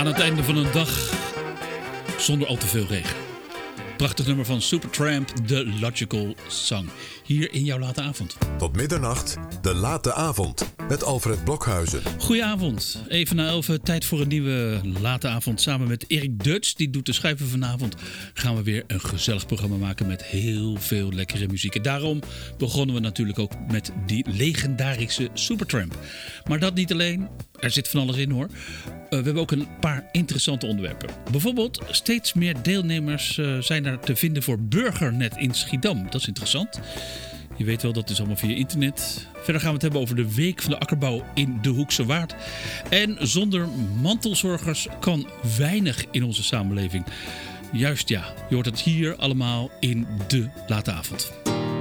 Aan het einde van een dag zonder al te veel regen. Prachtig nummer van Supertramp, The Logical Song. Hier in jouw late avond. Tot middernacht, de late avond. Met Alfred Blokhuizen. Goedenavond. Even na 11, tijd voor een nieuwe late avond. Samen met Erik Dutch, die doet de schuiven vanavond. Gaan we weer een gezellig programma maken met heel veel lekkere muziek. En daarom begonnen we natuurlijk ook met die legendarische Supertramp. Maar dat niet alleen. Er zit van alles in hoor. We hebben ook een paar interessante onderwerpen. Bijvoorbeeld, steeds meer deelnemers zijn er te vinden voor Burgernet in Schiedam. Dat is interessant. Je weet wel, dat is allemaal via internet. Verder gaan we het hebben over de Week van de Akkerbouw in de Hoekse Waard. En zonder mantelzorgers kan weinig in onze samenleving. Juist ja, je hoort het hier allemaal in de late avond.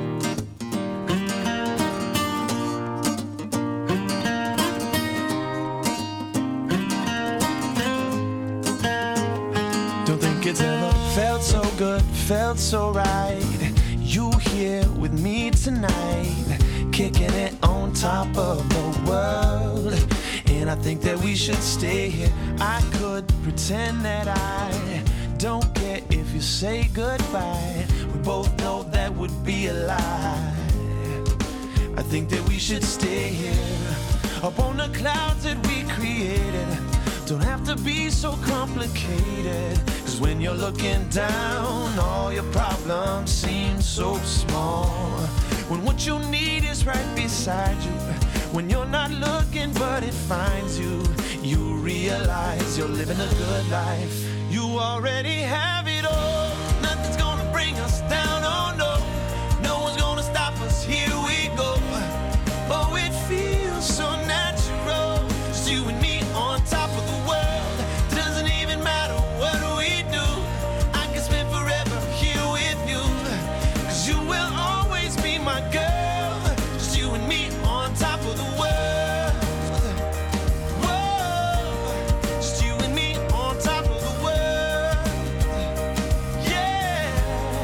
Don't think it's ever felt so good, felt so right. You here with me tonight, kicking it on top of the world. And I think that we should stay here. I could pretend that I don't care if you say goodbye. We both know that would be a lie. I think that we should stay here, up on the clouds that we created. Don't have to be so complicated, 'cause when you're looking down, all your problems seem so small. When what you need is right beside you, when you're not looking but it finds you, you realize you're living a good life. You already have it all. Nothing's gonna bring us down, oh no. No one's gonna stop us, here we go. Oh, it feels so natural, just you and me on top of the world. Doesn't even matter what we do, I can spend forever here with you, 'cause you will always be my girl. Just you and me on top of the world. Whoa, just you and me on top of the world. Yeah,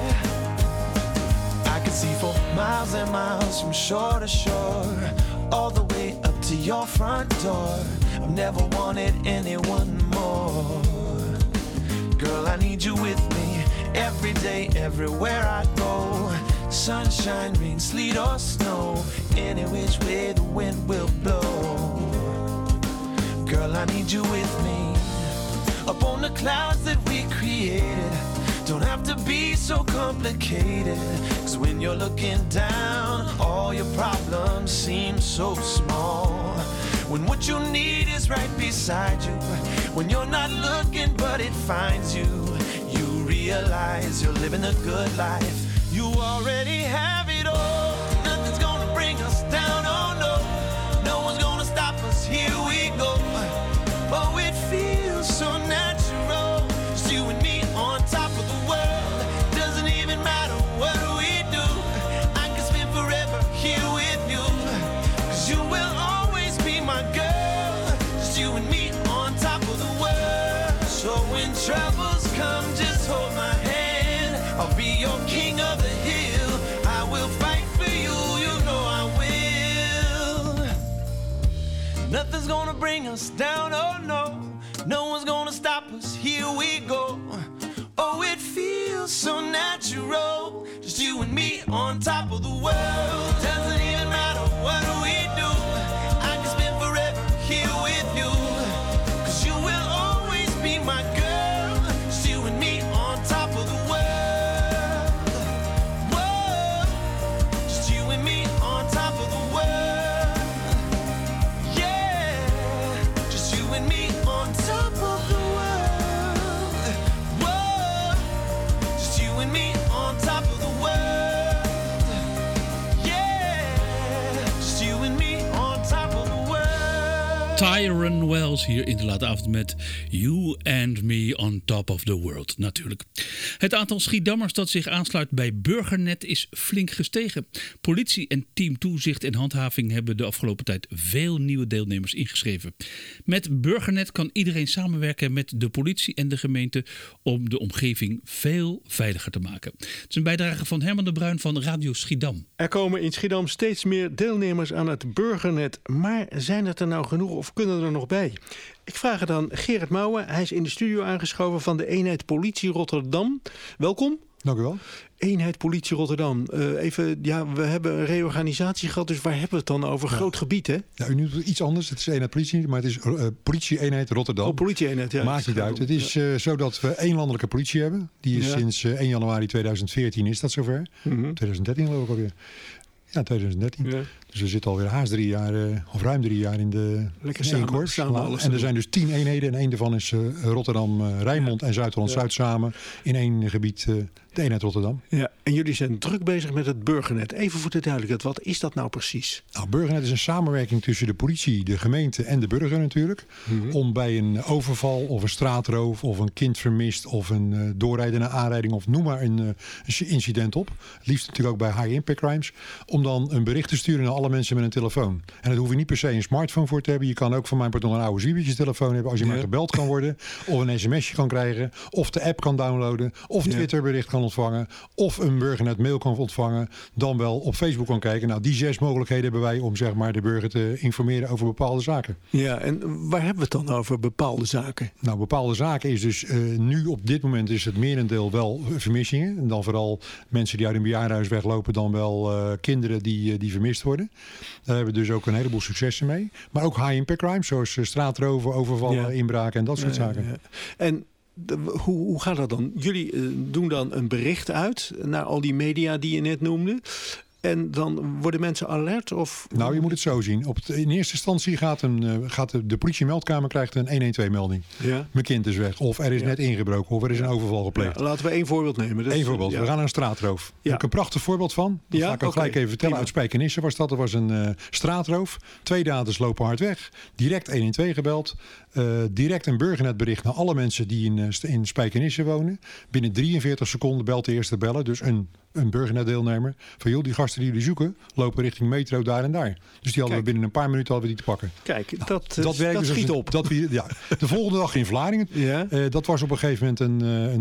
I can see for miles and miles from shore to shore, all the way up to your front door. I've never wanted anyone more. Girl, I need you with me every day, everywhere I go. Sunshine, rain, sleet or snow, any which way the wind will blow. Girl, I need you with me, up on the clouds that we created. Don't have to be so complicated, 'cause when you're looking down, all your problems seem so small. When what you need is right beside you, when you're not looking but it finds you, you realize you're living a good life. You already have it all. Nothing's gonna bring us down, oh no. No one's gonna stop us, here we go. Oh, it feels so natural, just you and me on top of the world. Doesn't even matter what we do, I can spend forever here with you, 'cause you will always be my girl. Just you and me on top of the world. So when troubles come, just hold my hand. I'll be your king of the hill. I will fight for you, you know I will. Nothing's gonna bring us down, oh no. No one's gonna stop us, here we go. Oh, it feels so natural, just you and me on top of the world. Doesn't even matter what we do, I can spend forever here with you, 'cause you will always be my girl. Just you and me on top of the world. Whoa, just you and me on top of the world. Yeah, just you and me on top of the world. Whoa, just you and me on top of the world. Yeah, just you and me on top of the world. Tyrone Wells hier in de late avond met You and Me on Top of the World, natuurlijk. Het aantal Schiedammers dat zich aansluit bij Burgernet is flink gestegen. Politie en team toezicht en handhaving hebben de afgelopen tijd veel nieuwe deelnemers ingeschreven. Met Burgernet kan iedereen samenwerken met de politie en de gemeente om de omgeving veel veiliger te maken. Het is een bijdrage van Herman de Bruin van Radio Schiedam. Er komen in Schiedam steeds meer deelnemers aan het Burgernet. Maar zijn het er nou genoeg of kunnen er nog bij? Ik vraag het aan Gerard Mouwen. Hij is in de studio aangeschoven van de eenheid Politie Rotterdam. Welkom. Dank u wel. Eenheid Politie Rotterdam. We hebben een reorganisatie gehad, dus waar hebben we het dan over? Ja. Groot gebied, hè? Ja, u noemt het iets anders. Het is eenheid politie, maar het is politie-eenheid Rotterdam. Politie-eenheid, ja. Maakt niet uit. Het is zo dat we 1 landelijke politie hebben. Die is sinds 1 januari 2014 is dat zover. 2013 geloof ik alweer. Ja, 2013. Ja. Dus we zitten alweer haast 3 jaar, of ruim 3 jaar in de korps. En er zijn dus 10 eenheden. En 1 daarvan is Rotterdam, Rijnmond en Zuid-Holland-Zuid samen. In 1 gebied, de eenheid Rotterdam. Ja, en jullie zijn druk bezig met het Burgernet. Even voor de duidelijkheid, wat is dat nou precies? Nou, Burgernet is een samenwerking tussen de politie, de gemeente en de burger natuurlijk. Om bij een overval of een straatroof of een kind vermist of een doorrijdende aanrijding of noem maar een incident op. Het liefst natuurlijk ook bij high impact crimes. Om dan een bericht te sturen naar alle mensen met een telefoon. En daar hoef je niet per se een smartphone voor te hebben. Je kan ook van mijn part nog een oude zwiebertje-telefoon hebben als je maar gebeld kan worden. Of een sms'je kan krijgen. Of de app kan downloaden. Of Twitter bericht kan ontvangen. Of een Burgernet mail kan ontvangen. Dan wel op Facebook kan kijken. Nou, die 6 mogelijkheden hebben wij om zeg maar de burger te informeren over bepaalde zaken. Ja, en waar hebben we het dan over bepaalde zaken? Nou, bepaalde zaken is dus nu op dit moment is het merendeel wel vermissingen. En dan vooral mensen die uit een bejaardenhuis weglopen. Dan wel kinderen die vermist worden. Daar hebben we dus ook een heleboel successen mee. Maar ook high impact crimes zoals straatroven, overvallen, inbraken en dat soort zaken. Ja. En hoe gaat dat dan? Jullie doen dan een bericht uit naar al die media die je net noemde. En dan worden mensen alert? Of? Nou, je moet het zo zien. In eerste instantie gaat de politiemeldkamer krijgt een 112-melding. Ja. Mijn kind is weg. Of er is net ingebroken. Of er is een overval gepleegd. Ja, laten we 1 voorbeeld nemen. Eén voorbeeld. We gaan naar een straatroof. Daar heb ik een prachtig voorbeeld van. Dat ga ik ook gelijk even vertellen. Uit Spijkenisse was dat. Er was een straatroof. 2 daders lopen hard weg. Direct 112 gebeld. Direct een burgernetbericht naar alle mensen die in Spijkenisse wonen. Binnen 43 seconden belt de eerste beller. Dus een burgernetdeelnemer. Van joh, die gasten die jullie zoeken lopen richting metro daar en daar. Dus die hadden we binnen een paar minuten die te pakken. Kijk, dat schiet op. De volgende dag in Vlaardingen. Ja. Dat was op een gegeven moment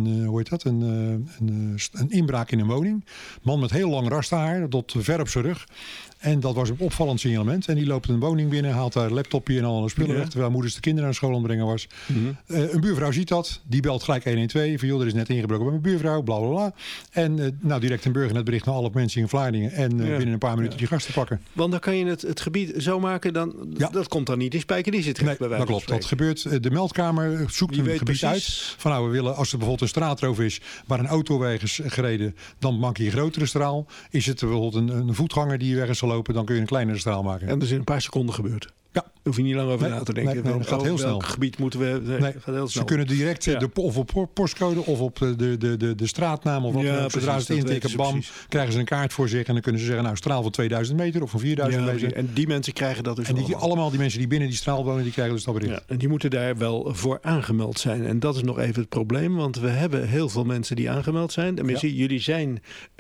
een inbraak in een woning. Man met heel lang rastahaar tot ver op zijn rug. En dat was een opvallend signalement. En die loopt een woning binnen, haalt daar een laptopje en alle spullen weg. Terwijl moeders de kinderen naar school aan het brengen was. Een buurvrouw ziet dat. Die belt gelijk 112. Van joh, er is net ingebroken bij mijn buurvrouw. Bla bla bla. En direct een burgernetbericht naar alle mensen in Vlaardingen. En binnen een paar minuten die gasten pakken. Want dan kan je het gebied zo maken. Dat komt dan niet in Spijkenisse terecht bij wijze van spreken. Dat gebeurt. De meldkamer zoekt een gebied uit. Van nou, we willen, als er bijvoorbeeld een straatroof is waar een auto weg is gereden. Dan maak je een grotere straal. Is het bijvoorbeeld een voetganger die weg is gelopen. Dan kun je een kleinere straal maken. En dat is in een paar seconden gebeurd. Ja. Daar hoef je niet lang over na te denken. Dat gaat heel snel. Welk gebied moeten we... gaat heel snel. Ze kunnen direct of op postcode of op de straatnaam of wat. Zodra ze het intikken, bam, krijgen ze een kaart voor zich. En dan kunnen ze zeggen, nou, straal van 2000 meter of van 4000 meter. En die mensen krijgen dat dus allemaal die mensen die binnen die straal wonen, die krijgen dus dat bericht. Ja, en die moeten daar wel voor aangemeld zijn. En dat is nog even het probleem. Want we hebben heel veel mensen die aangemeld zijn. Tenminste, jullie zijn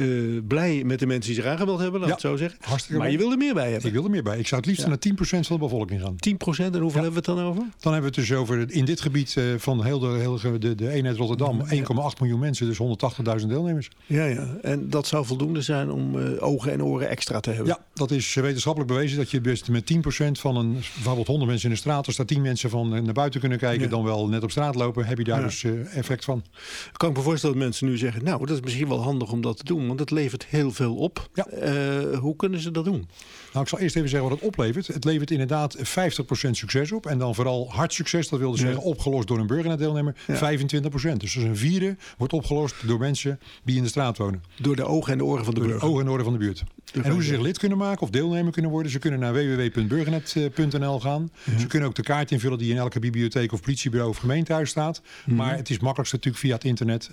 blij met de mensen die zich aangemeld hebben. Laat het zo zeggen. Hartstikke maar je wil er meer bij hebben. Ik wil er meer bij. Ik zou het liefst naar 10% van de bevolking gaan. 10%? En hoeveel hebben we het dan over? Dan hebben we het dus over in dit gebied van heel de eenheid Rotterdam 1,8 miljoen mensen, dus 180.000 deelnemers. Ja. En dat zou voldoende zijn om ogen en oren extra te hebben? Ja, dat is wetenschappelijk bewezen dat je best met 10% van bijvoorbeeld 100 mensen in de straat, als daar 10 mensen van naar buiten kunnen kijken, dan wel net op straat lopen, heb je daar dus effect van. Kan ik me voorstellen dat mensen nu zeggen, nou, dat is misschien wel handig om dat te doen, want het levert heel veel op. Ja. Hoe kunnen ze dat doen? Nou, ik zal eerst even zeggen wat het oplevert. Het levert inderdaad 50% succes op. En dan vooral hard succes, dat wil dus zeggen opgelost door een burgernetdeelnemer, 25%. Dus een vierde wordt opgelost door mensen die in de straat wonen. Door de ogen en de oren van de burger. De ogen en de oren van de buurt. En hoe ze zich lid kunnen maken of deelnemer kunnen worden. Ze kunnen naar www.burgernet.nl gaan. Ze kunnen ook de kaart invullen die in elke bibliotheek of politiebureau of gemeentehuis staat. Maar het is makkelijkst natuurlijk via het internet,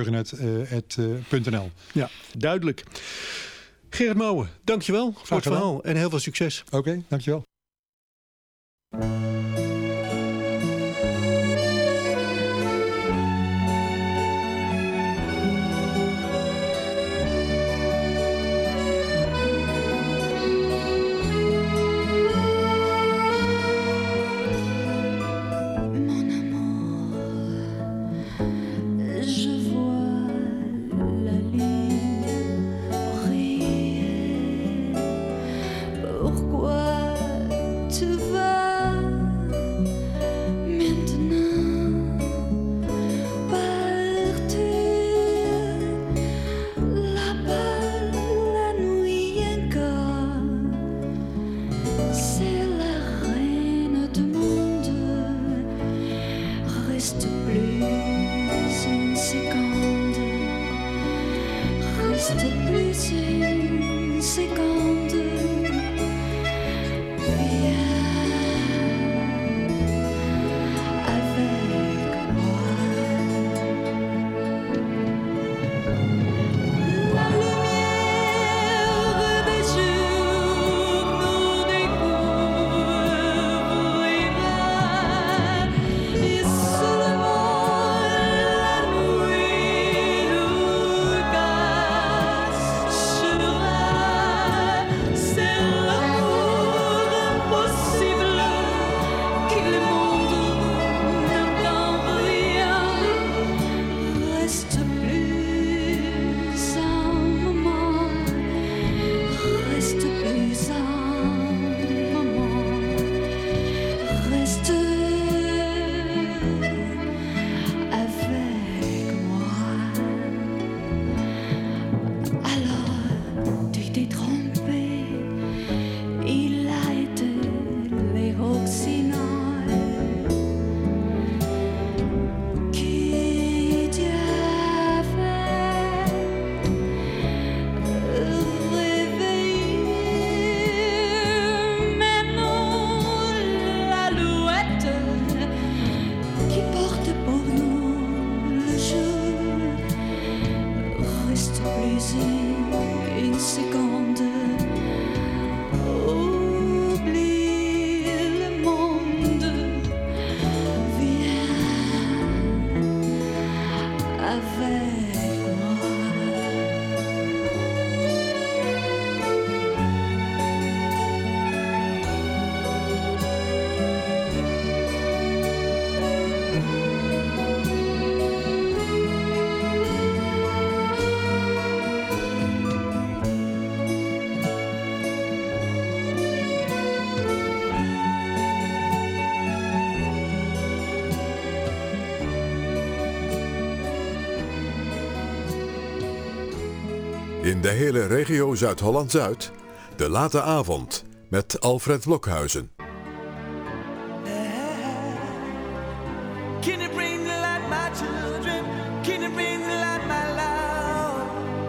burgernet.nl. Ja, duidelijk. Gerard Mouwen, dankjewel voor het verhaal en heel veel succes. Oké, dankjewel. Pourquoi tu vas In de hele regio Zuid-Holland-Zuid, de late avond met Alfred Blokhuizen. Can you bring the light, my children? Can you bring the light, my love?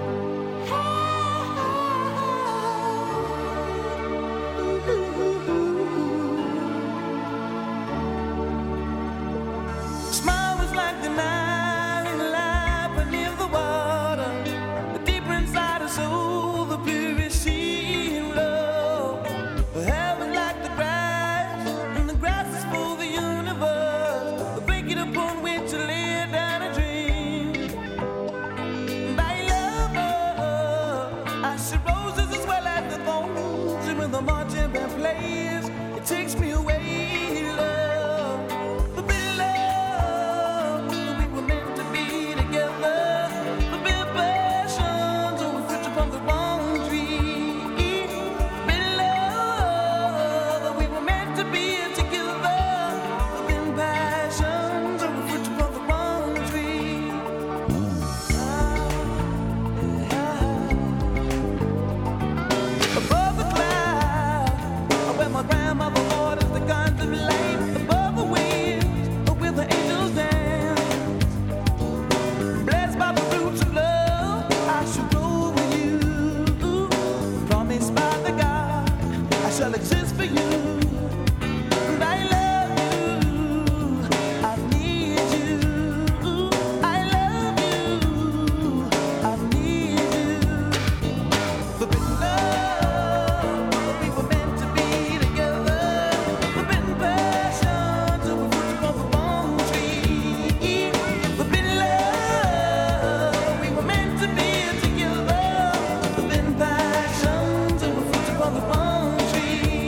Smile was like the night in life beneath the water. The deeper inside her soul, the purest sea in love. The hair was like the grass, and the grass is for the universe. The blanket upon which to lay down a dream. And I love her. I see roses as well as the thorns, and when the marching band plays, it takes me away. Love, forbidden love. We were meant to be together. Forbidden passions, oh, we fruit upon the wrong tree. Forbidden love. We were meant to be together. Forbidden passions, oh, we fruit upon the wrong tree. Above the cloud, where my grandmother orders the guns of light. Above the winds, where the angels dance. Blessed by the roots of love, I shall grow with you. Promised by the God, I shall exist for you. And I love you, I need you. I love you, I need you. Forbidden love, we were meant to be together. Forbidden passions, we fruit upon the wrong tree. Forbidden love, we were meant to be together. Forbidden passions, we fruit upon the wrong tree.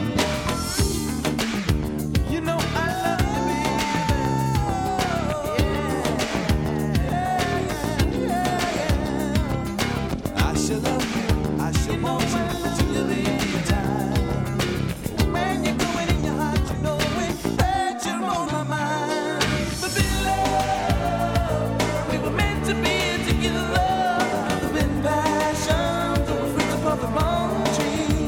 You know I love you, baby. I shall love you, I shall want you till the end of time. When you're going in your heart, you know it, that you're on my mind. Forbidden love, we were meant to be together. Forbidden passions, we fruit upon the wrong tree.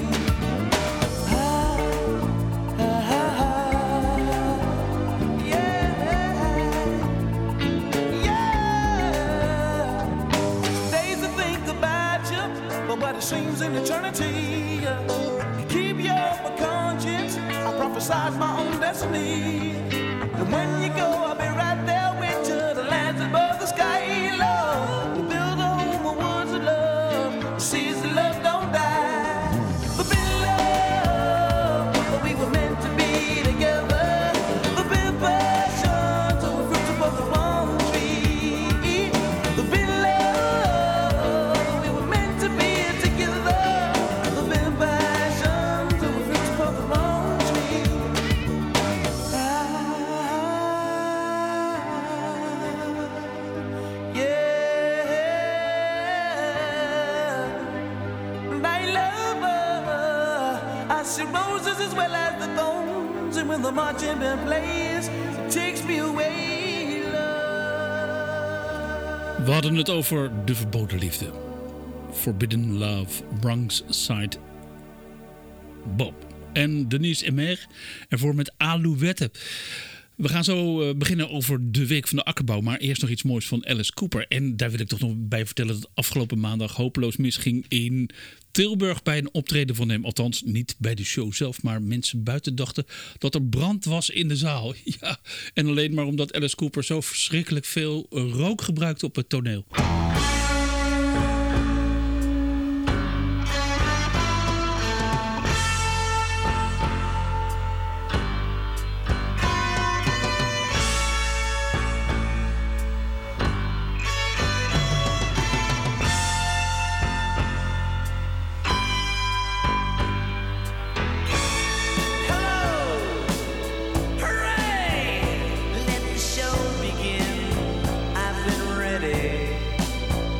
Days to think about you, but what it seems in eternity. Keep your conscience, I prophesied my own destiny. And when you go, I'll be right there with you. The lands above the sky, love. We build a home of woods of love. The seas of love don't die. Forbidden love, but we were meant to be together. Forbidden passions, oh, we fruit upon the wrong tree. Forbidden love, we were meant to be together. Forbidden passions, oh, we fruit upon the wrong tree. Yeah, and I love her. I see roses as well as the thorns, and when the marching band plays, it takes me away, love. We hadden het over de verboden liefde. Forbidden Love, Bronx Side Bob. En Denise Emer ervoor met Alouette. We gaan zo beginnen over de Week van de Akkerbouw. Maar eerst nog iets moois van Alice Cooper. En daar wil ik toch nog bij vertellen dat het afgelopen maandag hopeloos misging in Tilburg bij een optreden van hem. Althans, niet bij de show zelf, maar mensen buiten dachten dat er brand was in de zaal. Ja, en alleen maar omdat Alice Cooper zo verschrikkelijk veel rook gebruikte op het toneel. Hooray! Let the show begin. I've been ready.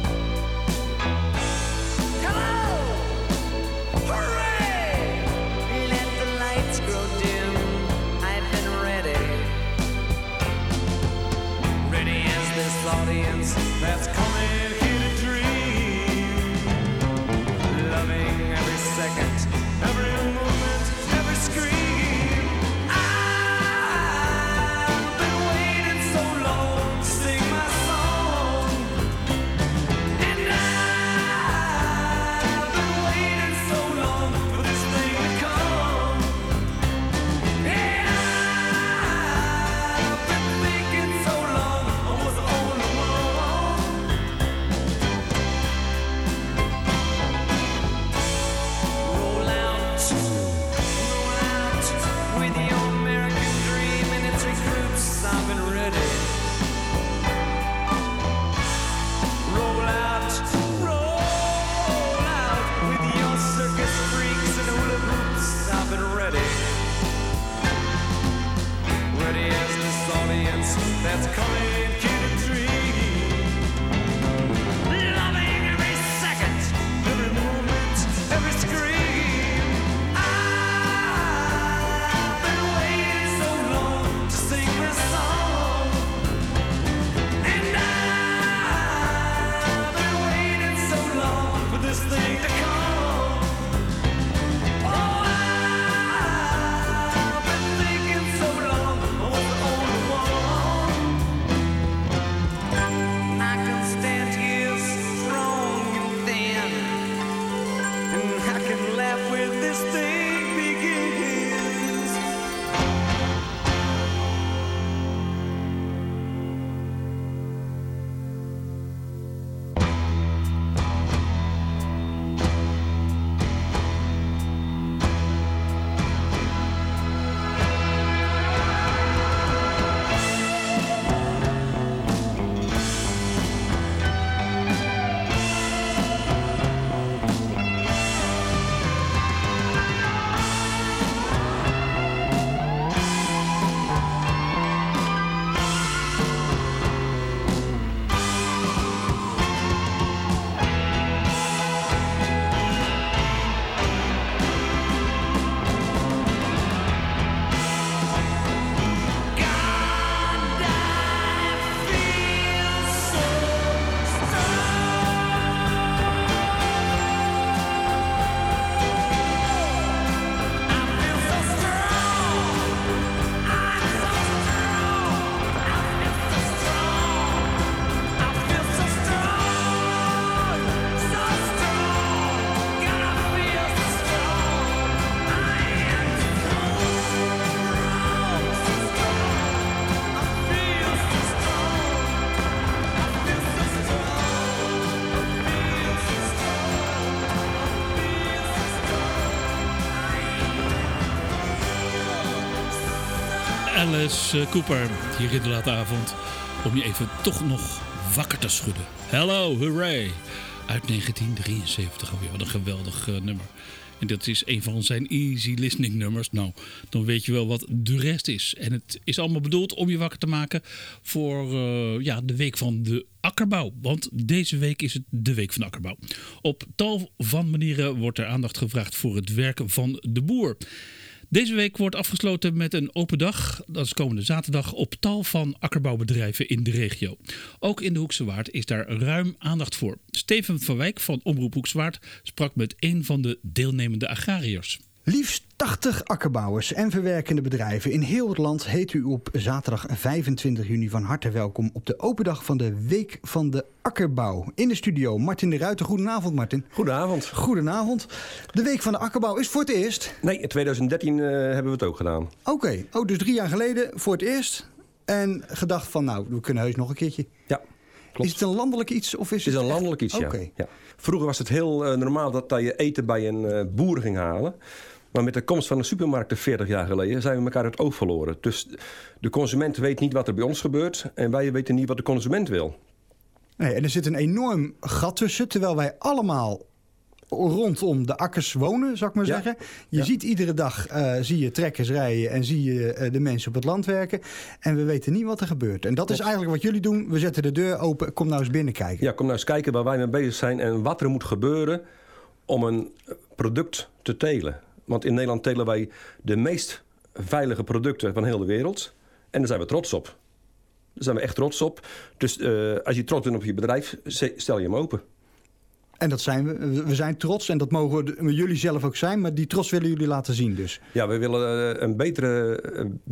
Alice Cooper hier in de late avond. Om je even toch nog wakker te schudden. Hello, hooray. Uit 1973 alweer. Wat een geweldig nummer. En dat is een van zijn easy listening nummers. Nou, dan weet je wel wat de rest is. En het is allemaal bedoeld om je wakker te maken voor de week van de akkerbouw. Want deze week is het de week van de akkerbouw. Op tal van manieren wordt er aandacht gevraagd voor het werk van de boer. Deze week wordt afgesloten met een open dag. Dat is komende zaterdag op tal van akkerbouwbedrijven in de regio. Ook in de Hoekse Waard is daar ruim aandacht voor. Steven van Wijk van Omroep Hoekse Waard sprak met een van de deelnemende agrariërs. Liefst 80 akkerbouwers en verwerkende bedrijven in heel het land heet u op zaterdag 25 juni van harte welkom op de open dag van de Week van de Akkerbouw. In de studio Martin de Ruiter. Goedenavond, Martin. Goedenavond. Goedenavond. De Week van de Akkerbouw is voor het eerst? Nee, in 2013 hebben we het ook gedaan. Oké. Dus 3 jaar geleden voor het eerst. En gedacht van nou, we kunnen heus nog een keertje. Ja, klopt. Is het een landelijk iets? Of is het is een landelijk iets, okay. Ja. Vroeger was het heel normaal dat je eten bij een boer ging halen. Maar met de komst van de supermarkten 40 jaar geleden zijn we elkaar uit het oog verloren. Dus de consument weet niet wat er bij ons gebeurt en wij weten niet wat de consument wil. Nee, en er zit een enorm gat tussen, terwijl wij allemaal rondom de akkers wonen, zou ik maar zeggen. Je ziet iedere dag zie je trekkers rijden en zie je de mensen op het land werken. En we weten niet wat er gebeurt. En dat is eigenlijk wat jullie doen. We zetten de deur open, kom nou eens binnenkijken. Ja, kom nou eens kijken waar wij mee bezig zijn en wat er moet gebeuren om een product te telen. Want in Nederland telen wij de meest veilige producten van heel de wereld. En daar zijn we trots op. Daar zijn we echt trots op. Dus als je trots bent op je bedrijf, stel je hem open. En dat zijn we. We zijn trots en dat mogen jullie zelf ook zijn. Maar die trots willen jullie laten zien dus. Ja, we willen een betere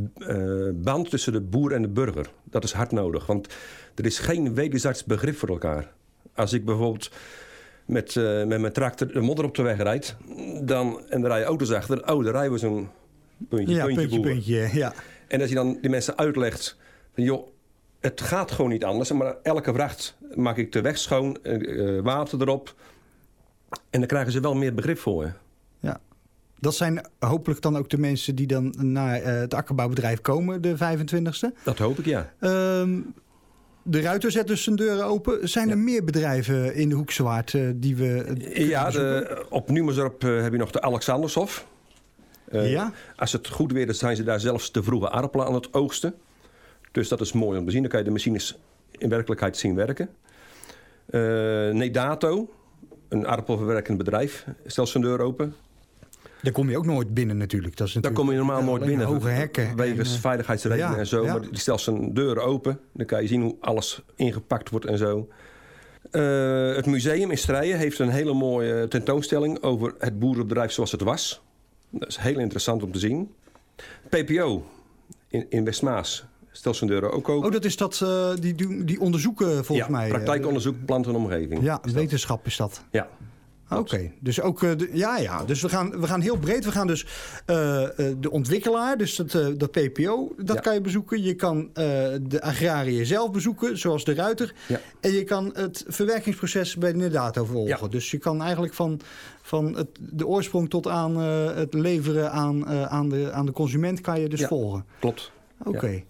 band tussen de boer en de burger. Dat is hard nodig. Want er is geen wederzijds begrip voor elkaar. Als ik bijvoorbeeld met mijn tractor de modder op de weg rijdt, en er rijden auto's achter. Dan rijden we zo'n puntje. Ja. En als je dan die mensen uitlegt van joh, het gaat gewoon niet anders. Maar elke vracht maak ik de weg schoon, water erop. En dan krijgen ze wel meer begrip voor je. Ja. Dat zijn hopelijk dan ook de mensen die dan naar het akkerbouwbedrijf komen, de 25e. Dat hoop ik, ja. De Ruiter zet dus zijn deuren open. Zijn er meer bedrijven in de Hoekse Waard die we op Numersdorp heb je nog de Alexandershof. Als het goed weer is, zijn ze daar zelfs de vroege aardappelen aan het oogsten. Dus dat is mooi om te zien. Dan kan je de machines in werkelijkheid zien werken. Nedato, een aardappelverwerkend bedrijf, stelt zijn deur open. Daar kom je ook nooit binnen natuurlijk. Daar kom je normaal nooit binnen. Hoge hekken. Wegens veiligheidsredenen en zo. Ja. Maar die stelt zijn deuren open. Dan kan je zien hoe alles ingepakt wordt en zo. Het museum in Strijen heeft een hele mooie tentoonstelling over het boerenbedrijf zoals het was. Dat is heel interessant om te zien. PPO in Westmaas stelt zijn deuren ook open. Dat is dat, die onderzoeken volgens mij. Praktijkonderzoek, planten en omgeving. Ja, wetenschap is dat. Ja. Oké, dus ook dus we gaan heel breed. We gaan dus de ontwikkelaar, dus dat PPO, dat kan je bezoeken. Je kan de agrariër zelf bezoeken, zoals de Ruiter. Ja. En je kan het verwerkingsproces bij de Nedato volgen. Ja. Dus je kan eigenlijk van de oorsprong tot aan het leveren aan de consument kan je dus volgen. Klopt. Oké.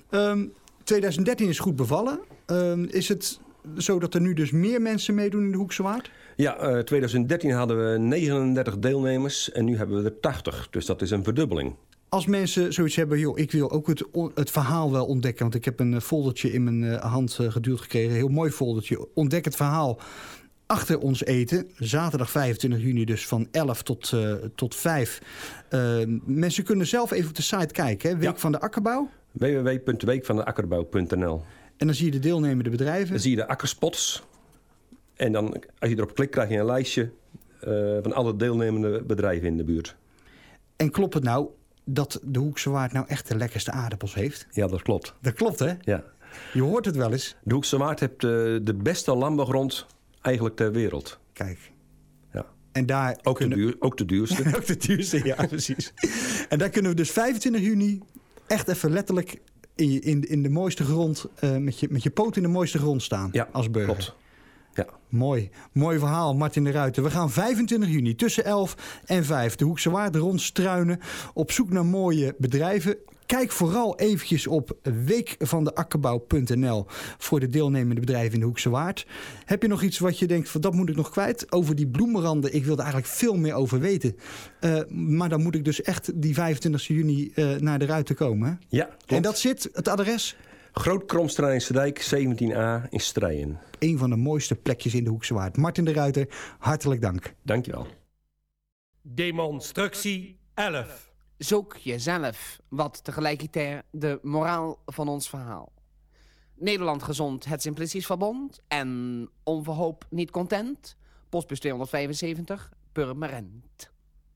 2013 is goed bevallen. Is het zo dat er nu dus meer mensen meedoen in de Hoekse Waard? Ja, 2013 hadden we 39 deelnemers en nu hebben we er 80. Dus dat is een verdubbeling. Als mensen zoiets hebben, joh, ik wil ook het verhaal wel ontdekken. Want ik heb een foldertje in mijn hand geduwd gekregen. Een heel mooi foldertje. Ontdek het verhaal achter ons eten. Zaterdag 25 juni dus van 11 tot 5. Mensen kunnen zelf even op de site kijken. Hè? Week van de Akkerbouw. www.weekvandeakkerbouw.nl. En dan zie je de deelnemende bedrijven. Dan zie je de akkerspots. En dan, als je erop klikt, krijg je een lijstje van alle deelnemende bedrijven in de buurt. En klopt het nou dat de Hoekse Waard nou echt de lekkerste aardappels heeft? Ja, dat klopt. Dat klopt, hè? Ja. Je hoort het wel eens. De Hoekse Waard heeft de beste landbouwgrond eigenlijk ter wereld. Kijk. Ja. En daar ook de duurste. Ook de duurste, ja, precies. En daar kunnen we dus 25 juni echt even letterlijk in de mooiste grond, met je poot in de mooiste grond staan als burger. Klopt. Ja. Mooi verhaal, Martin de Ruiter. We gaan 25 juni tussen 11 en 5 de Hoekse Waard rondstruinen op zoek naar mooie bedrijven. kijk vooral eventjes op weekvandeakkerbouw.nl voor de deelnemende bedrijven in de Hoekse Waard. Heb je nog iets wat je denkt, dat moet ik nog kwijt? Over die bloemenranden, ik wil er eigenlijk veel meer over weten. Maar dan moet ik dus echt die 25 juni naar de Ruiten komen. Hè? Ja, klopt. En dat zit, het adres? Groot Kromstraat Dijk, 17A in Strijen. Een van de mooiste plekjes in de Hoekse Waard. Martin de Ruiter, hartelijk dank. Dankjewel. Demonstructie 11. Zoek jezelf, wat tegelijkertijd de moraal van ons verhaal. Nederland gezond, het Simplicies Verbond. En onverhoop niet content. Postbus 275, Purmerend.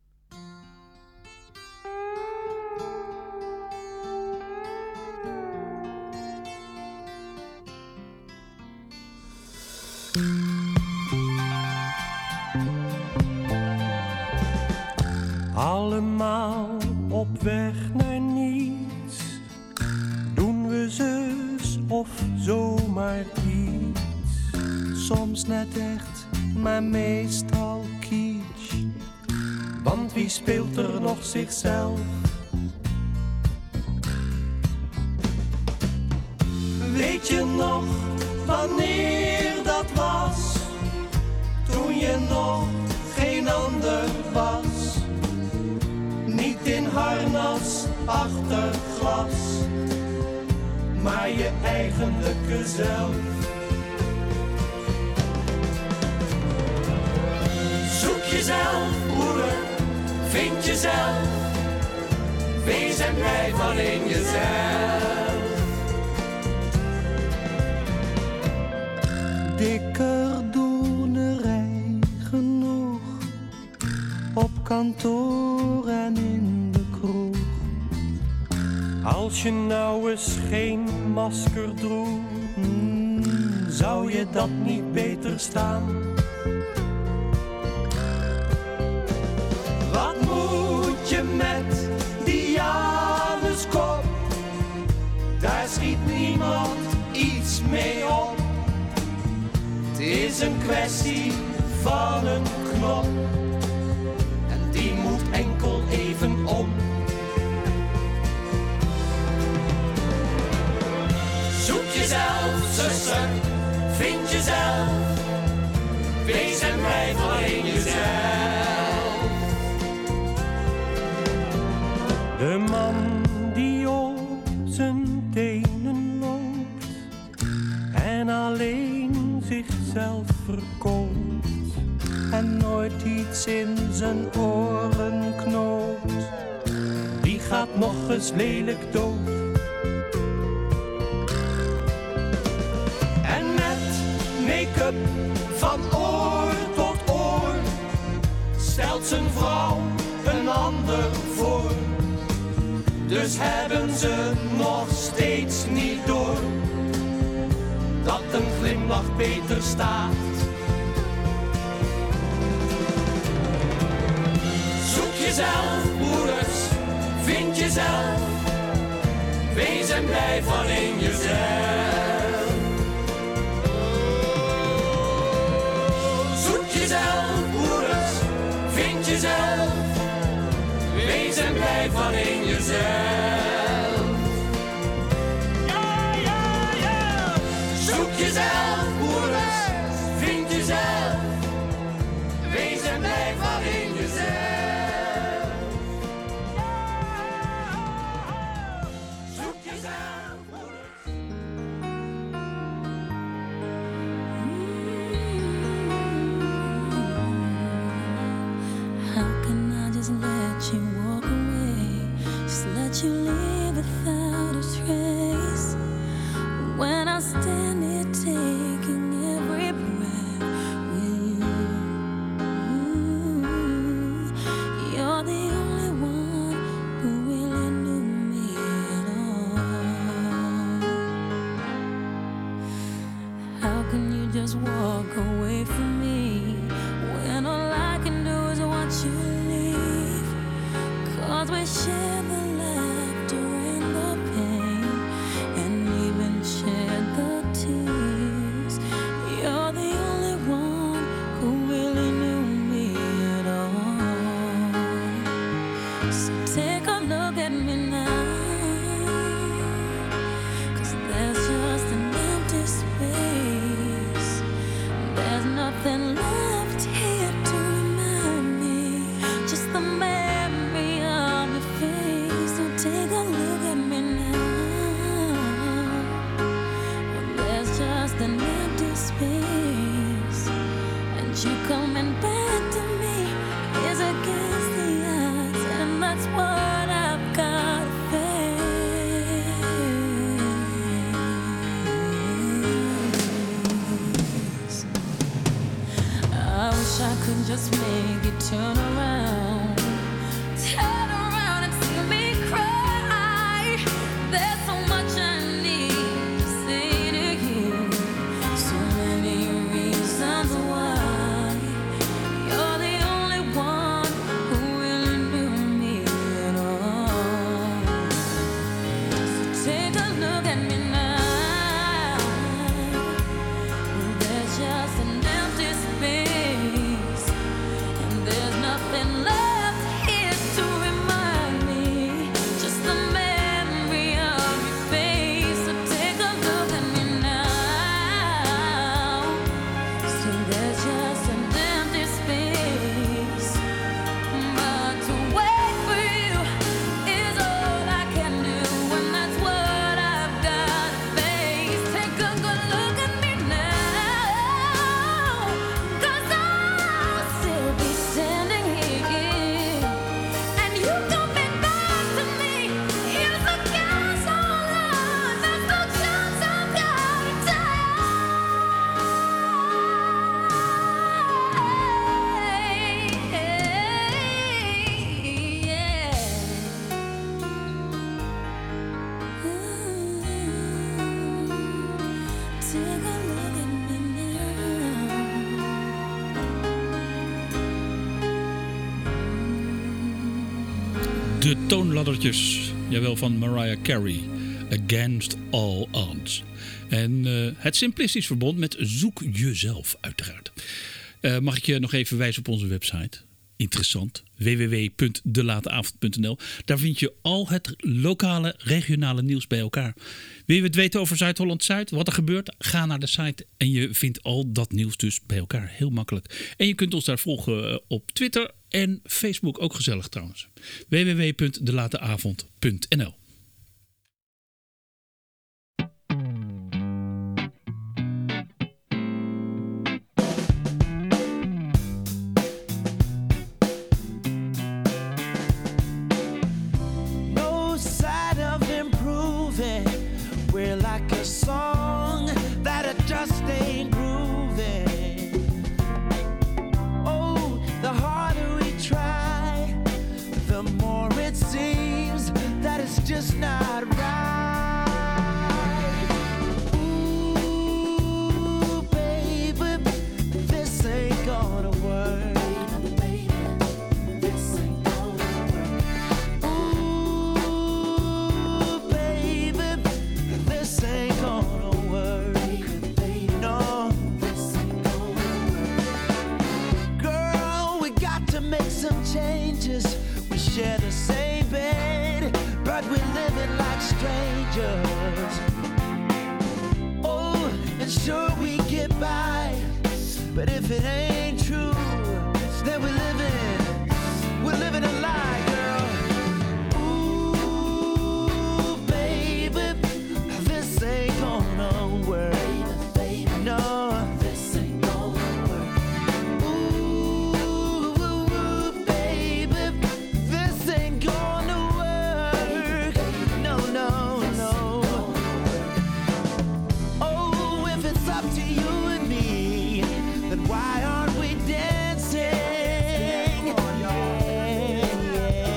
Allemaal op weg naar niets. Doen we zus of zomaar iets. Soms net echt, maar meestal kitsch. Want wie speelt er nog zichzelf? Weet je nog wanneer dat was? Toen je nog geen ander was. Niet in harnas achter glas, maar je eigenlijke zelf. Zoek jezelf, broeder, vind jezelf. Wees en blij van in jezelf. Dikker doenerij genoeg, op kantoor en in de kroeg. Als je nou eens geen masker droeg, zou je dat niet beter staan? Wat moet je met die Januskop? Daar schiet niemand iets mee op. Het is een kwestie van een knop. En die moet enkel even om. Zoek jezelf, zuster, vind jezelf. Wees en blij van in jezelf. De man die op zijn tenen loopt en alleen zichzelf verkoopt en nooit iets in zijn oren knoopt, die gaat nog eens lelijk dood. En met make-up van oor tot oor stelt zijn vrouw een ander voor. Dus hebben ze nog steeds niet door dat een glimlach beter staat. Zoek jezelf, broeders, vind jezelf. Wees en blij van in jezelf. Zoek jezelf, broeders, vind jezelf. Wees en blij van in jezelf. Ja, ja, ja. Zoek jezelf, broeders, vind jezelf. Wees en blij van in jezelf. Zoek jezelf, broeders. How can I just let you walk away? Just let you leave without a trace. When I stand here taking every breath with you, you're the only one who really knew me at all. How can you just walk away from me when all I can do is watch you leave? 'Cause we share the laughter and the pain, and even shed the tears. You're the only one who really knew me at all. So take a look at me now. just make it turn around. Turn around and see me cry. There's so much I need to say to you. So many reasons why you're the only one who really knew me at all. So take a look at me now. There's just an empty space, and there's nothing left here to remind me. Just the memory of your face. So take a look at me now. See, there's just an empty space, but to wait for you is all I can do, and that's what I've got to face. Take a good look at me now, 'cause I'll still be standing here, and you coming back to me is the gas all on. That's the chance I've got to take a look at me now. De toonladdertjes, jawel, van Mariah Carey. Against All Odds. En het Simplistisch Verbond met Zoek Jezelf, uiteraard. Mag ik je nog even wijzen op onze website? Interessant. www.delateavond.nl. Daar vind je al het lokale, regionale nieuws bij elkaar. Wil je het weten over Zuid-Holland-Zuid? Wat er gebeurt? Ga naar de site en je vindt al dat nieuws dus bij elkaar. Heel makkelijk. En je kunt ons daar volgen op Twitter en Facebook. Ook gezellig trouwens. www.delateavond.nl. No sign of improving. We're like a song that it just ain't grooving. Oh, the harder we try, the more it seems that it's just not right. Ooh, baby, this ain't gonna work. This ain't gonna work. Ooh, baby, this ain't gonna work. No, this ain't gonna work. Girl, we got to make some changes. We share the same bed, but we're living like strangers. Oh, and sure we get by, but if it ain't true, then we're living a lie, girl. Ooh, baby, this ain't gonna work. No, this ain't gonna work. Ooh, baby, this ain't gonna work. No, no, no. Oh, if it's up to you and me, then why aren't we dancing? Yeah, yeah.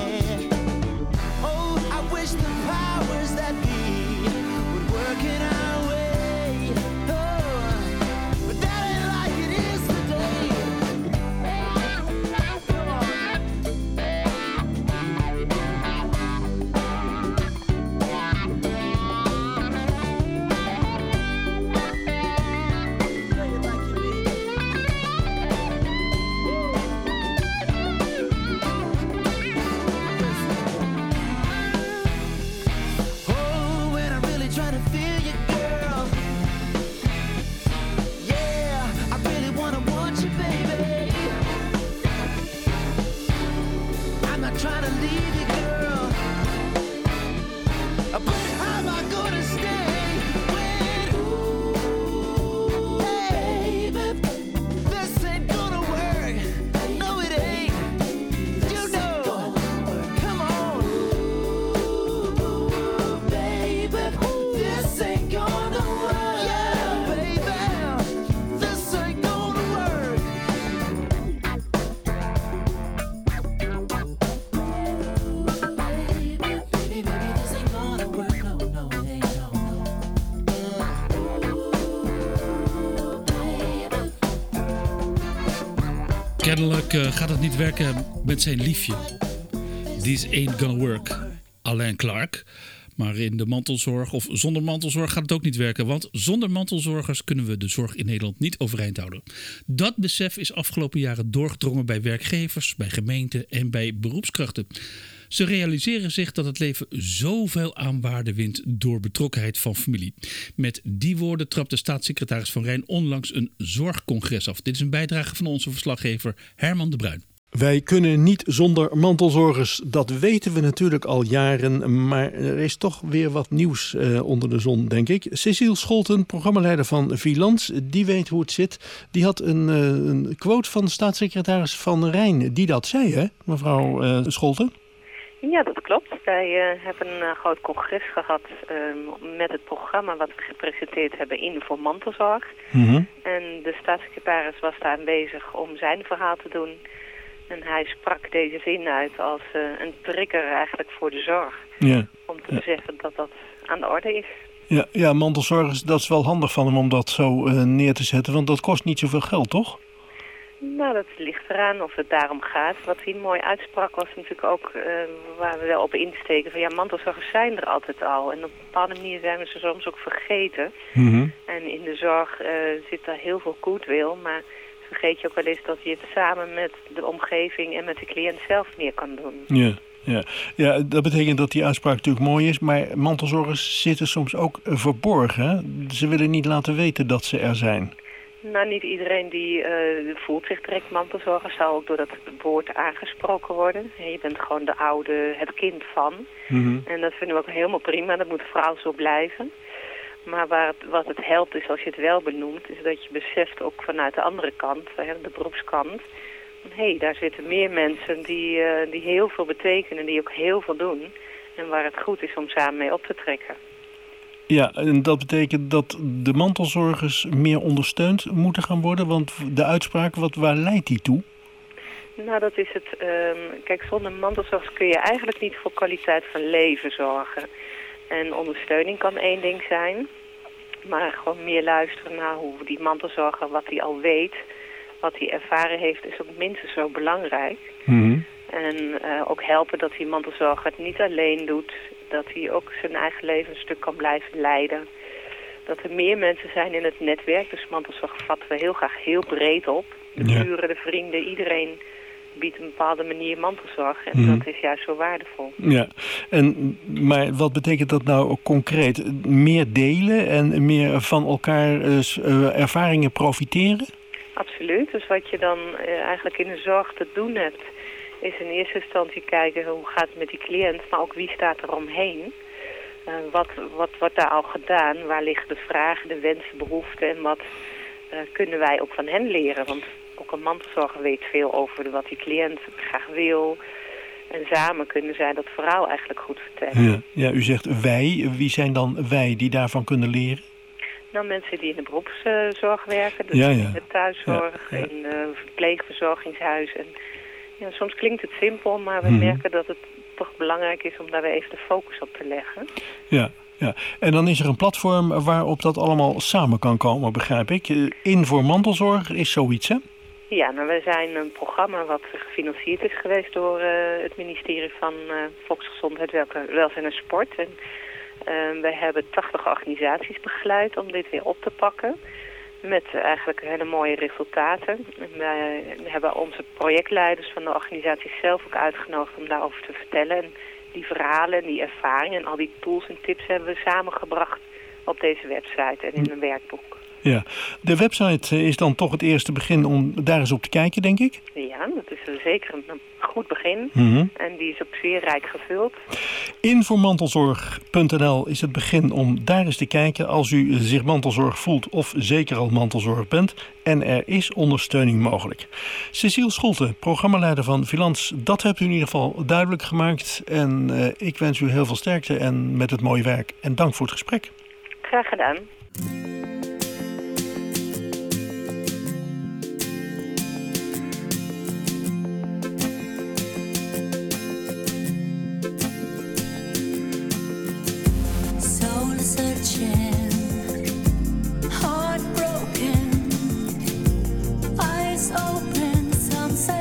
Kennelijk gaat het niet werken met zijn liefje. This ain't gonna work. Alain Clark. Maar in de mantelzorg of zonder mantelzorg gaat het ook niet werken. Want zonder mantelzorgers kunnen we de zorg in Nederland niet overeind houden. Dat besef is afgelopen jaren doorgedrongen bij werkgevers, bij gemeenten en bij beroepskrachten. Ze realiseren zich dat het leven zoveel aan waarde wint door betrokkenheid van familie. Met die woorden trapte staatssecretaris Van Rijn onlangs een zorgcongres af. Dit is een bijdrage van onze verslaggever Herman de Bruin. Wij kunnen niet zonder mantelzorgers, dat weten we natuurlijk al jaren. Maar er is toch weer wat nieuws onder de zon, denk ik. Cecile Scholten, programmaleider van Vilans, die weet hoe het zit. Die had een quote van staatssecretaris Van Rijn die dat zei, hè, mevrouw Scholten? Ja, dat klopt. Wij hebben een groot congres gehad met het programma wat we gepresenteerd hebben in voor mantelzorg. Mm-hmm. En de staatssecretaris was daar aanwezig om zijn verhaal te doen. En hij sprak deze zin uit als een trigger eigenlijk voor de zorg. Ja. Om te beseffen dat dat aan de orde is. Ja, mantelzorgers, dat is wel handig van hem om dat zo neer te zetten. Want dat kost niet zoveel geld, toch? Nou, dat ligt eraan of het daarom gaat. Wat hij mooi uitsprak was natuurlijk ook waar we wel op insteken. Van ja, mantelzorgers zijn er altijd al. En op een bepaalde manier zijn we ze soms ook vergeten. Mm-hmm. En in de zorg zit daar heel veel goodwill. Maar vergeet je ook wel eens dat je het samen met de omgeving en met de cliënt zelf meer kan doen. Ja, dat betekent dat die uitspraak natuurlijk mooi is. Maar mantelzorgers zitten soms ook verborgen. Hè? Ze willen niet laten weten dat ze er zijn. Nou, niet iedereen die voelt zich direct mantelzorger. Zal ook door dat woord aangesproken worden. Je bent gewoon de oude, het kind van. Mm-hmm. En dat vinden we ook helemaal prima. Dat moet vooral zo blijven. Maar wat het helpt is, als je het wel benoemt, is dat je beseft ook vanuit de andere kant, de beroepskant, hé, daar zitten meer mensen die heel veel betekenen, die ook heel veel doen. En waar het goed is om samen mee op te trekken. Ja, en dat betekent dat de mantelzorgers meer ondersteund moeten gaan worden, want de uitspraak, waar leidt die toe? Nou, dat is het. Kijk, zonder mantelzorgers kun je eigenlijk niet voor kwaliteit van leven zorgen. En ondersteuning kan één ding zijn. Maar gewoon meer luisteren naar hoe die mantelzorger, wat hij al weet, wat hij ervaren heeft, is ook minstens zo belangrijk. Mm-hmm. En ook helpen dat die mantelzorger het niet alleen doet. Dat hij ook zijn eigen leven een stuk kan blijven leiden. Dat er meer mensen zijn in het netwerk. Dus mantelzorg vatten we heel graag heel breed op. De buren, de vrienden, iedereen biedt een bepaalde manier mantelzorg. En dat is juist zo waardevol. Ja, maar wat betekent dat nou ook concreet? Meer delen en meer van elkaar ervaringen profiteren? Absoluut. Dus wat je dan eigenlijk in de zorg te doen hebt, is in eerste instantie kijken hoe gaat het met die cliënt, maar ook wie staat er omheen. Wat wordt daar al gedaan? Waar liggen de vragen, de wensen, behoeften en wat kunnen wij ook van hen leren? Want ook een mantelzorger weet veel over wat die cliënt graag wil. En samen kunnen zij dat verhaal eigenlijk goed vertellen. Ja, u zegt wij. Wie zijn dan wij die daarvan kunnen leren? Nou, mensen die in de beroepszorg werken. Dus in de thuiszorg, in verpleegverzorgingshuis. En ja, soms klinkt het simpel, maar we merken dat het toch belangrijk is om daar weer even de focus op te leggen. Ja. En dan is er een platform waarop dat allemaal samen kan komen, begrijp ik. In voor mantelzorg is zoiets, hè? Ja, nou, we zijn een programma wat gefinancierd is geweest door het ministerie van Volksgezondheid, Welzijn en Sport. En wij hebben 80 organisaties begeleid om dit weer op te pakken. Met eigenlijk hele mooie resultaten. En wij hebben onze projectleiders van de organisaties zelf ook uitgenodigd om daarover te vertellen. En die verhalen en die ervaringen en al die tools en tips hebben we samengebracht op deze website en in een werkboek. Ja, de website is dan toch het eerste begin om daar eens op te kijken, denk ik? Ja, dat is zeker een goed begin. Mm-hmm. En die is ook zeer rijk gevuld. Informantelzorg.nl is het begin om daar eens te kijken als u zich mantelzorg voelt of zeker al mantelzorg bent. En er is ondersteuning mogelijk. Cecile Scholten, programmaleider van Vilans, dat hebt u in ieder geval duidelijk gemaakt. En ik wens u heel veel sterkte en met het mooie werk. En dank voor het gesprek. Graag gedaan. Heartbroken, eyes open, some say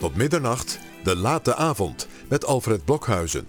Tot middernacht, de late avond met Alfred Blokhuizen.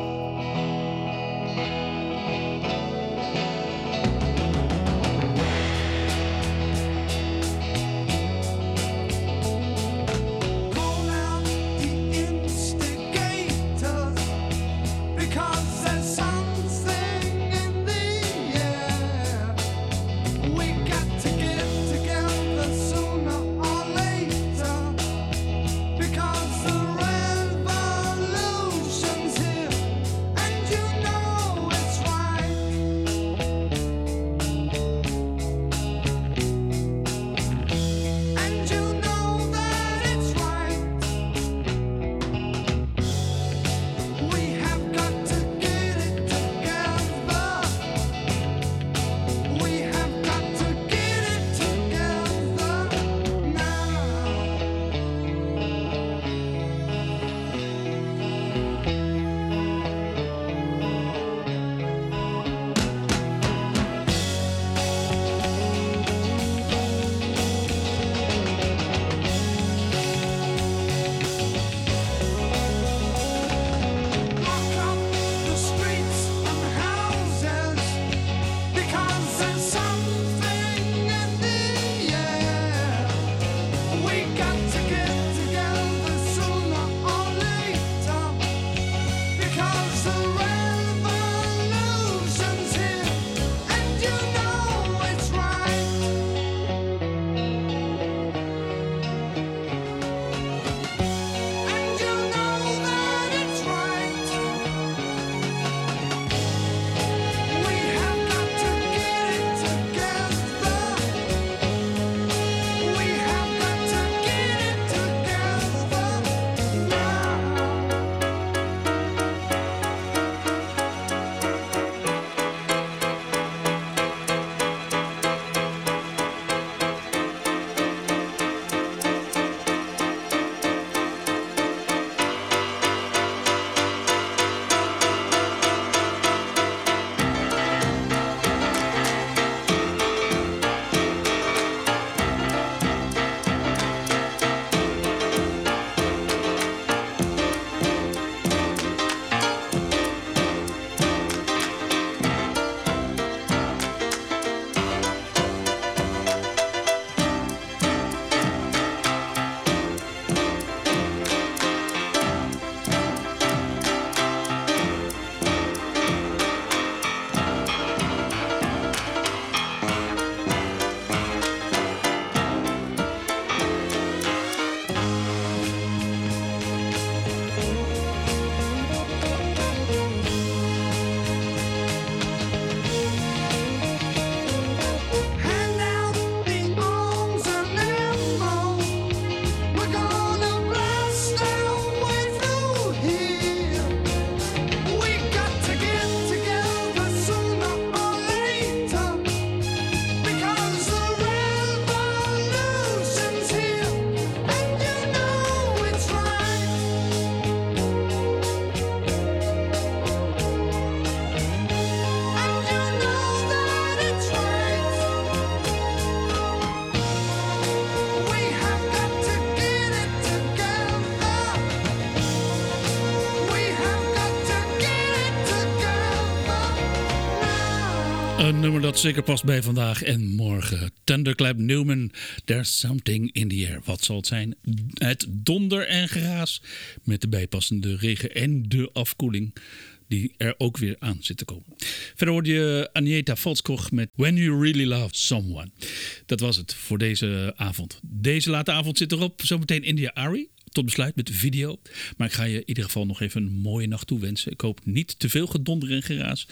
Een nummer dat zeker past bij vandaag en morgen. Thunderclap Newman, There's Something in the Air. Wat zal het zijn? Het donder en geraas met de bijpassende regen en de afkoeling die er ook weer aan zit te komen. Verder hoorde je Agneta Valskog met When You Really Love Someone. Dat was het voor deze avond. Deze late avond zit erop. Zometeen India Arie. Tot besluit met de video. Maar ik ga je in ieder geval nog even een mooie nacht toewensen. Ik hoop niet te veel gedonder en geraas.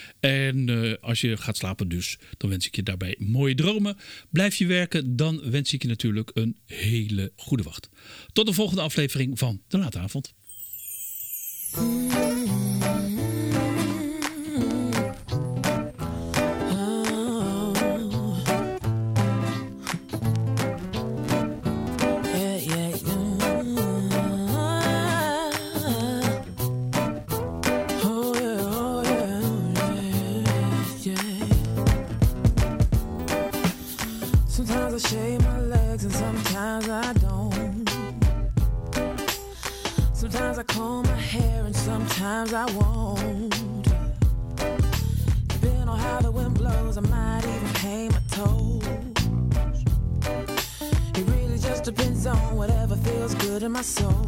En als je gaat slapen dus, dan wens ik je daarbij mooie dromen. Blijf je werken, dan wens ik je natuurlijk een hele goede wacht. Tot de volgende aflevering van De Late Avond. Sometimes I shave my legs and sometimes I don't. hair and sometimes I won't. Depending on how the wind blows, I might even paint my toes. It really just depends on whatever feels good in my soul.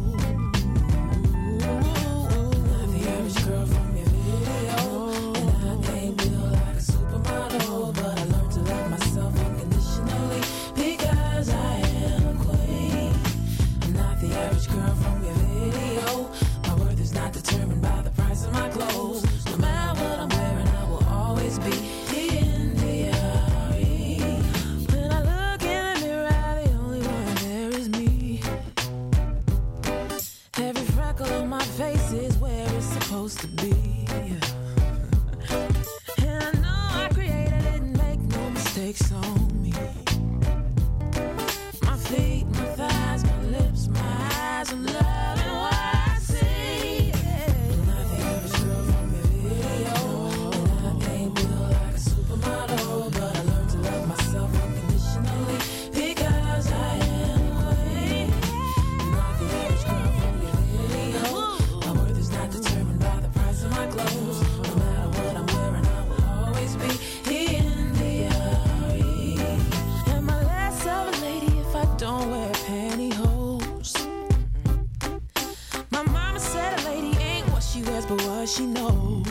Not the average girl from your video, and I can't build like a supermodel, but I learned to love myself unconditionally because I am a queen. I'm not the average girl from your video. My worth is not determined by the price of my clothes. No matter what I'm wearing, I will always be in the R.E. When I look in the mirror, the only one there is me. Every freckle on my face is where it's supposed to be. And I know I created it and make no mistakes on me. My feet, my thighs, my lips, my eyes, I'm loving what I see. I'm not the average girl from your video, and I ain't built like a supermodel, but I learned to love myself unconditionally because I am a queen. I'm not the average girl from your video. My worth is not determined by the price of my clothes. No matter what I'm wearing, I will always be in the R.E. Am I less of a lady if I don't wear pantyhose? My mama said a lady ain't what she wears but what she knows.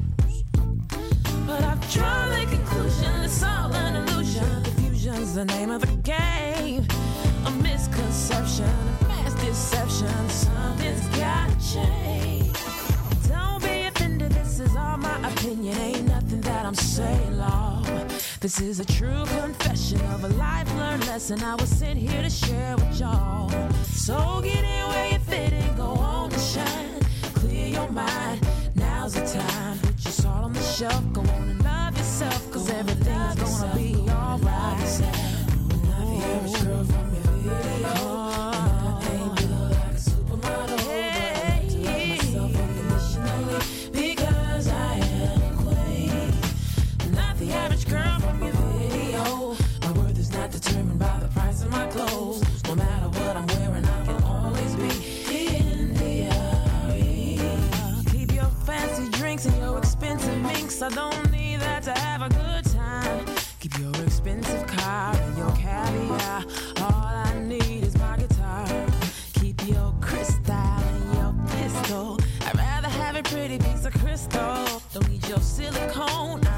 But I've drawn the conclusion it's all an illusion. Confusion's the name of the game. A misconception, a mass deception. Something's gotta change. Don't be offended, this is all my opinion. Ain't nothing that I'm saying, Lord. This is a true confession of a life-learned lesson I was sent here to share with y'all. So get in where you fit and go on and shine. Clear your mind, now's the time. Put your salt on the shelf, go on and love yourself, cause everything's gonna be alright. Not the average girl from your video, and I ain't built like a supermodel, but I learned to love myself unconditionally because I am a queen. I'm not the average girl from your video. My worth is not determined by the price of my clothes. No matter what I'm wearing, I can always be in the R.E. Keep your fancy drinks and your expensive minks. I don't need that to have a good time. Keep your expensive car and your caviar. All I need is my guitar. Keep your crystal and your pistol. I'd rather have a pretty piece of crystal. Don't need your silicone.